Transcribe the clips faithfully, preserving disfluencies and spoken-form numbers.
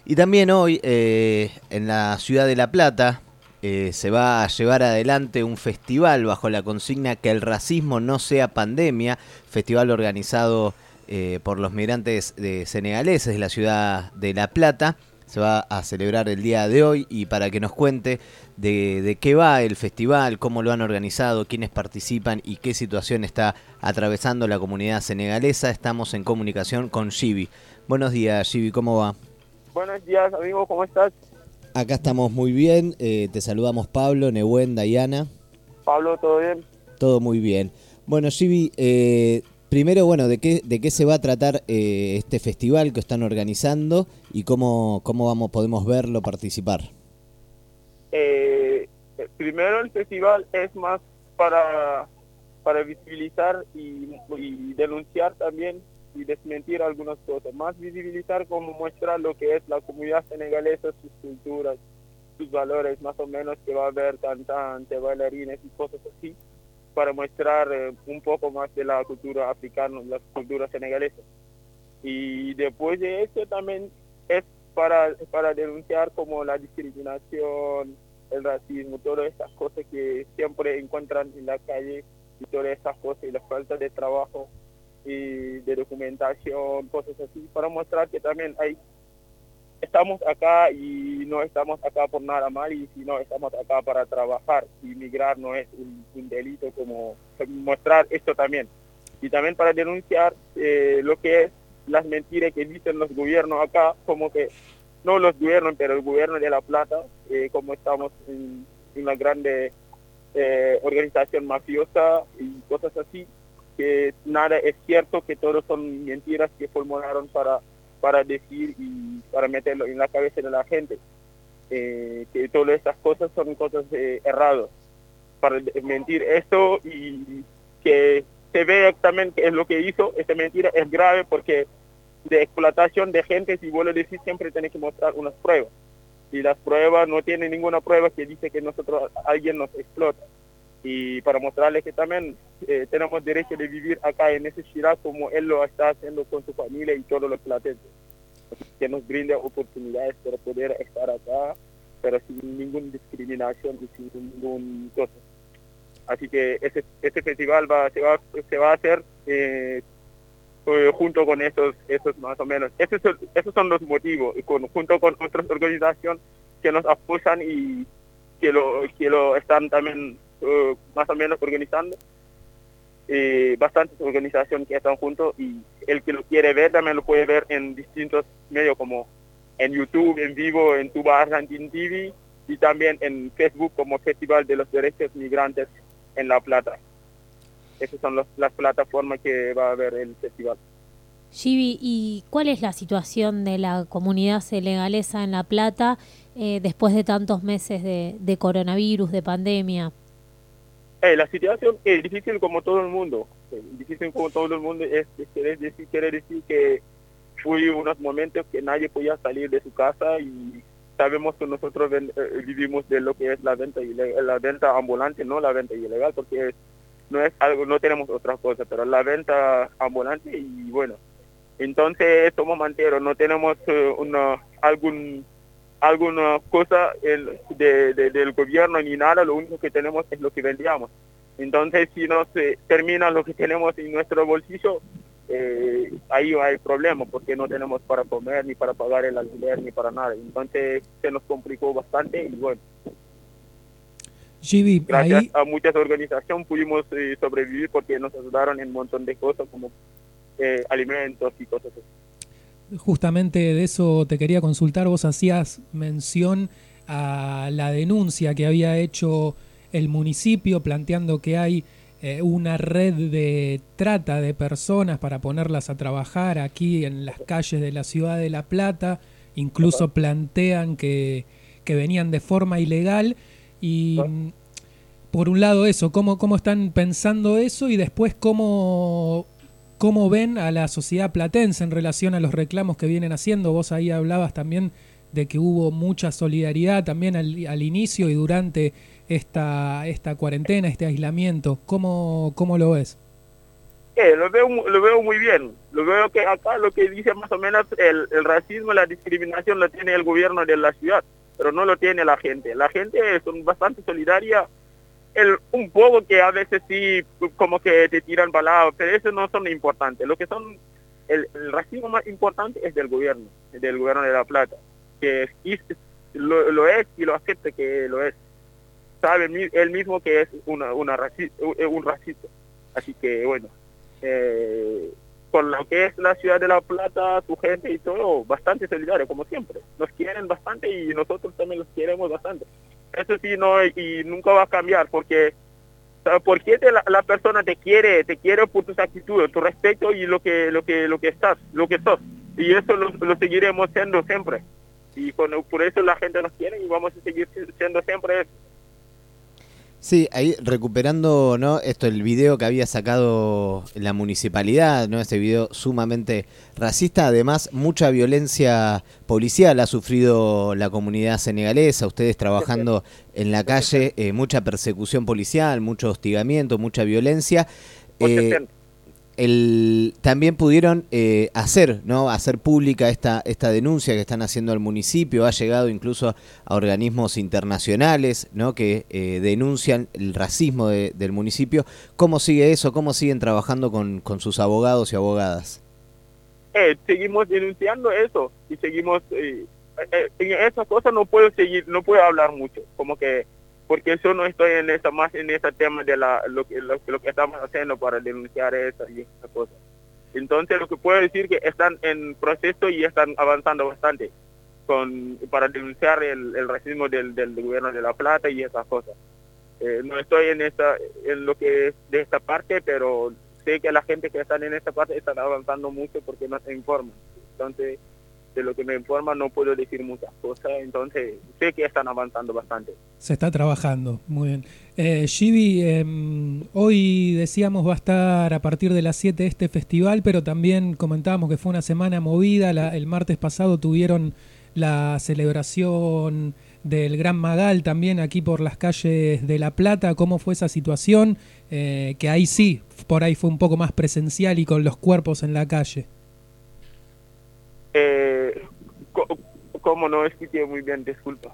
Y también hoy eh, en la ciudad de La Plata eh, se va a llevar adelante un festival bajo la consigna que el racismo no sea pandemia, festival organizado eh, por los migrantes de senegaleses de la ciudad de La Plata. Se va a celebrar el día de hoy y para que nos cuente de, de qué va el festival, cómo lo han organizado, quiénes participan y qué situación está atravesando la comunidad senegalesa, estamos en comunicación con Givi. Buenos días, Givi, ¿cómo va? Buenos días, amigo, ¿cómo estás? Acá estamos muy bien, eh, te saludamos Pablo, Nehuen, Dayana. Pablo, ¿todo bien? Todo muy bien. Bueno, Givi, eh, primero, bueno, ¿de qué, de qué se va a tratar eh, este festival que están organizando y cómo, cómo vamos, podemos verlo, participar? Eh, primero, el festival es más para, para visibilizar y, y denunciar también y desmentir algunas cosas. Más visibilizar como muestra lo que es la comunidad senegalesa, sus culturas, sus valores, más o menos que va a haber cantantes, bailarines y cosas así, para mostrar eh, un poco más de la cultura africana, la cultura senegalesa. Y después de eso también es para, para denunciar como la discriminación, el racismo, todas estas cosas que siempre encuentran en la calle y todas estas cosas y la falta de trabajo y de documentación, cosas así, para mostrar que también hay, estamos acá y no estamos acá por nada mal, y sino estamos acá para trabajar, y migrar no es un, un delito, como mostrar esto también. Y también para denunciar eh, lo que es las mentiras que dicen los gobiernos acá, como que, no los gobiernos, pero el gobierno de La Plata, eh, como estamos en, en una grande eh, organización mafiosa y cosas así, que nada es cierto, que todos son mentiras que formularon para, para decir y para meterlo en la cabeza de la gente. Eh, que todas estas cosas son cosas eh, erradas, para mentir esto, y que se ve también que es lo que hizo, esta mentira es grave porque de explotación de gente, si vos lo decís, siempre tenés que mostrar unas pruebas. Y las pruebas no tienen ninguna prueba que dice que nosotros, alguien nos explota. Y para mostrarles que también eh, tenemos derecho de vivir acá en ese ciudad como él lo está haciendo con su familia y todos los platenses. Que nos brinde oportunidades para poder estar acá, pero sin ninguna discriminación y sin ningún cosa. Así que ese, este festival va, se, va, se va a hacer eh, junto con esos, esos más o menos. Esos son, esos son los motivos, y con, junto con otras organizaciones que nos apoyan y que lo, que lo están también uh, más o menos organizando. Eh, bastantes organizaciones que están juntos, y el que lo quiere ver también lo puede ver en distintos medios, como en YouTube, en vivo, en Tuba Argentina T V, y también en Facebook como Festival de los Derechos Migrantes en La Plata. Esas son los, las plataformas que va a haber el festival. Givi, ¿y cuál es la situación de la comunidad senegalesa en La Plata eh, después de tantos meses de, de coronavirus, de pandemia? Eh, la situación es difícil como todo el mundo. Eh, difícil como todo el mundo es, es quiere, decir, quiere decir que fue unos momentos que nadie podía salir de su casa, y sabemos que nosotros ven, eh, vivimos de lo que es la venta ilegal, la venta ambulante, no la venta ilegal, porque es, no es algo, no tenemos otra cosa, pero la venta ambulante. Y bueno, entonces somos manteros, no tenemos uh, una algún alguna cosa el, de, de, del gobierno ni nada, lo único que tenemos es lo que vendíamos. Entonces, si nos eh, termina lo que tenemos en nuestro bolsillo, eh, ahí hay problema, porque no tenemos para comer, ni para pagar el alquiler, ni para nada. Entonces, se nos complicó bastante, y bueno, Givi, gracias ahí... a muchas organizaciones pudimos eh, sobrevivir, porque nos ayudaron en un montón de cosas, como eh, alimentos y cosas así. Justamente de eso te quería consultar. Vos hacías mención a la denuncia que había hecho el municipio planteando que hay eh, una red de trata de personas para ponerlas a trabajar aquí en las calles de la ciudad de La Plata. Incluso plantean que, que venían de forma ilegal. Y por un lado eso, ¿cómo, cómo están pensando eso? Y después cómo... ¿Cómo ven a la sociedad platense en relación a los reclamos que vienen haciendo? Vos ahí hablabas también de que hubo mucha solidaridad también al, al inicio y durante esta, esta cuarentena, este aislamiento. ¿Cómo, cómo lo ves? Eh, lo veo mu- lo veo muy bien. Lo veo que acá lo que dice más o menos el, el racismo, la discriminación lo tiene el gobierno de la ciudad, pero no lo tiene la gente. La gente son bastante solidaria, el, un poco que a veces sí como que te tiran palabras, pero eso no son importantes. Lo que son el, el racismo más importante es del gobierno, del gobierno de La Plata, que es, y lo, lo es y lo acepta que lo es. Sabe mi- él mismo que es una, una raci- un racista. Así que bueno. Eh, con lo que es la ciudad de La Plata, su gente y todo, bastante solidario, como siempre. Nos quieren bastante y nosotros también los queremos bastante. Eso sí, no, y nunca va a cambiar, porque ¿sabes por qué te- la, la persona te quiere? Te quiere por tus actitudes, tu respeto y lo que lo que lo que estás, lo que sos. Y eso lo, lo seguiremos siendo siempre. Y con, por eso la gente nos quiere y vamos a seguir siendo siempre eso. Sí, ahí recuperando, ¿no? Esto, el video que había sacado la municipalidad, ¿no? Este video sumamente racista, además mucha violencia policial ha sufrido la comunidad senegalesa, ustedes trabajando en la calle, eh, mucha persecución policial, mucho hostigamiento, mucha violencia. Eh, el, también pudieron eh, hacer, ¿no? hacer pública esta, esta denuncia que están haciendo al municipio, ha llegado incluso a organismos internacionales, ¿no? que eh, denuncian el racismo de, del municipio. ¿Cómo sigue eso? ¿Cómo siguen trabajando con, con sus abogados y abogadas? Eh, seguimos denunciando eso y seguimos eh, eh, en esas cosas no puedo seguir, no puedo hablar mucho, como que porque yo no estoy en esa más en ese tema de la lo que lo, lo que estamos haciendo para denunciar eso y esas cosas. Entonces lo que puedo decir que están en proceso y están avanzando bastante con para denunciar el, el racismo del, del gobierno de La Plata y esas cosas. Eh, no estoy en esta en lo que es de esta parte, pero sé que la gente que están en esta parte están avanzando mucho porque no se informan. Entonces, de lo que me informan no puedo decir muchas cosas, entonces sé que están avanzando bastante. Se está trabajando, muy bien. Eh, Givi, eh, hoy decíamos va a estar a partir de las siete este festival, pero también comentábamos que fue una semana movida. La, el martes pasado tuvieron la celebración del Gran Magal también aquí por las calles de La Plata. ¿Cómo fue esa situación? Eh, que ahí sí, por ahí fue un poco más presencial y con los cuerpos en la calle. Eh, ¿Cómo no escuché muy bien? Disculpa.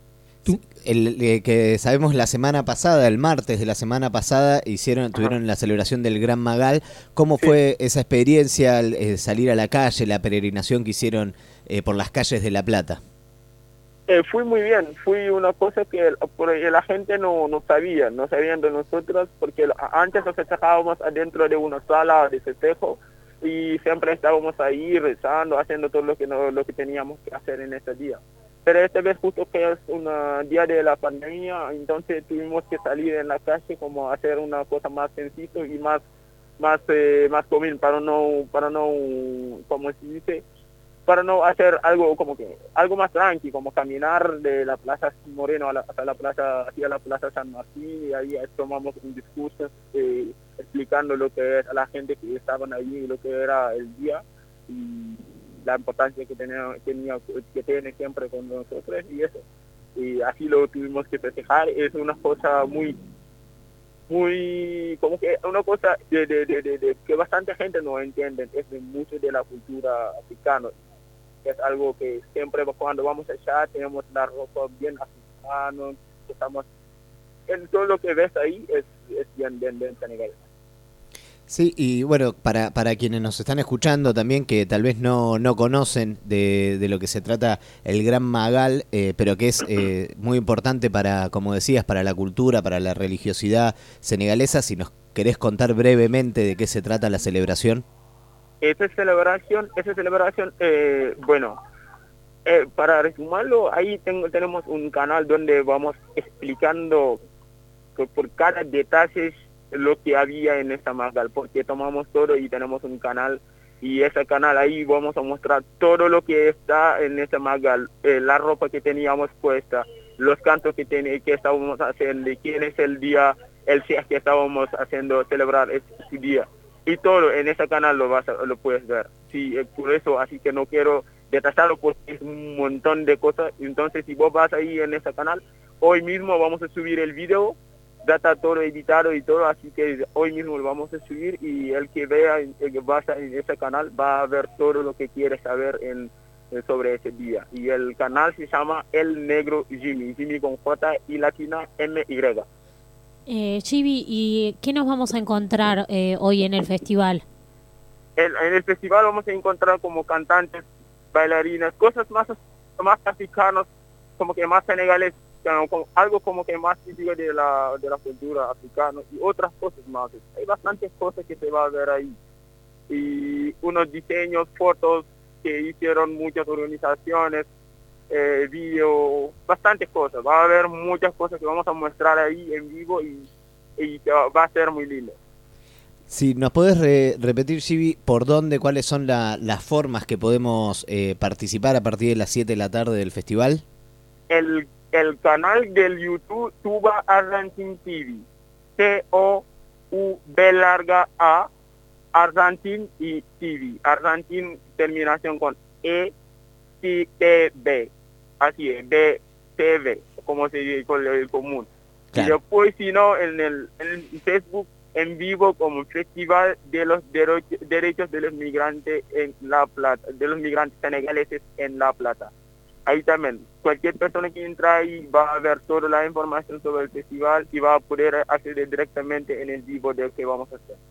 El, eh, que sabemos la semana pasada, el martes de la semana pasada, hicieron tuvieron la celebración del Gran Magal. ¿Cómo Sí. fue esa experiencia, eh, salir a la calle, la peregrinación que hicieron eh, por las calles de La Plata? Eh, fui muy bien, fui una cosa que por ahí la gente no, no sabía, no sabían de nosotros, porque antes nos festejábamos adentro de una sala de festejo y siempre estábamos ahí rezando, haciendo todo lo que no, lo que teníamos que hacer en ese día. Pero esta vez justo que es un día de la pandemia, entonces tuvimos que salir en la calle como hacer una cosa más sencilla y más más eh, más común para no para no como se dice para no hacer algo como que algo más tranqui, como caminar de la Plaza Moreno a la, hasta la plaza hacia la Plaza San Martín, y ahí tomamos un discurso eh, explicando lo que es a la gente que estaban allí, lo que era el día y la importancia que tenía, tenía que tiene siempre con nosotros y eso. Y así lo tuvimos que festejar. Es una cosa muy muy como que una cosa de, de, de, de, de que bastante gente no entiende, es de mucho de la cultura africana. Es algo que siempre cuando vamos allá tenemos la ropa bien africana, estamos en todo lo que ves ahí es, es bien, bien, bien senegalés. Sí, y bueno, para, para quienes nos están escuchando también, que tal vez no, no conocen de, de lo que se trata el Gran Magal, eh, pero que es eh, muy importante para, como decías, para la cultura, para la religiosidad senegalesa, si nos querés contar brevemente de qué se trata la celebración. Esa celebración, esa celebración, eh, bueno, eh, para resumirlo, ahí tengo, tenemos un canal donde vamos explicando por, por cada detalle lo que había en esta Magal, porque tomamos todo y tenemos un canal, y ese canal ahí vamos a mostrar todo lo que está en esta Magal, eh, la ropa que teníamos puesta, los cantos que, ten, que estábamos haciendo, quién es el día, el día que estábamos haciendo, celebrar ese día. Y todo en ese canal lo vas a, lo puedes ver. Sí, por eso, así que no quiero detallarlo porque es un montón de cosas. Entonces, si vos vas ahí en ese canal, hoy mismo vamos a subir el video ya está todo editado y todo, así que hoy mismo lo vamos a subir y el que vea, el que vaya en ese canal va a ver todo lo que quiere saber en, en sobre ese día. Y el canal se llama El Negro Jimmy, Jimmy con J y latina M Y. Eh, Chibi, ¿y qué nos vamos a encontrar eh, hoy en el festival? El, en el festival vamos a encontrar como cantantes, bailarinas, cosas más, más africanas, como que más senegales, como, algo como que más típico de la, de la cultura africana y otras cosas más. Hay bastantes cosas que se va a ver ahí. Y unos diseños, fotos que hicieron muchas organizaciones, eh, video, bastantes cosas. Va a haber muchas cosas que vamos a mostrar ahí en vivo y, y va a ser muy lindo. Si nos podés re repetir, Chibi, por dónde, cuáles son la, las formas que podemos eh, participar a partir de las siete de la tarde del festival. El, el canal del YouTube Tuba Argentine T V, T O U B larga A, Argentine y T V. Argentine terminación con E T V, así es, B T V, como se dice con el común. Claro. Y después, si no, en el en Facebook en vivo como Festival de los Dero Derechos de los Migrantes en La Plata, de los migrantes senegaleses en La Plata. Ahí también, cualquier persona que entra ahí va a ver toda la información sobre el festival y va a poder acceder directamente en el vivo del que vamos a hacer.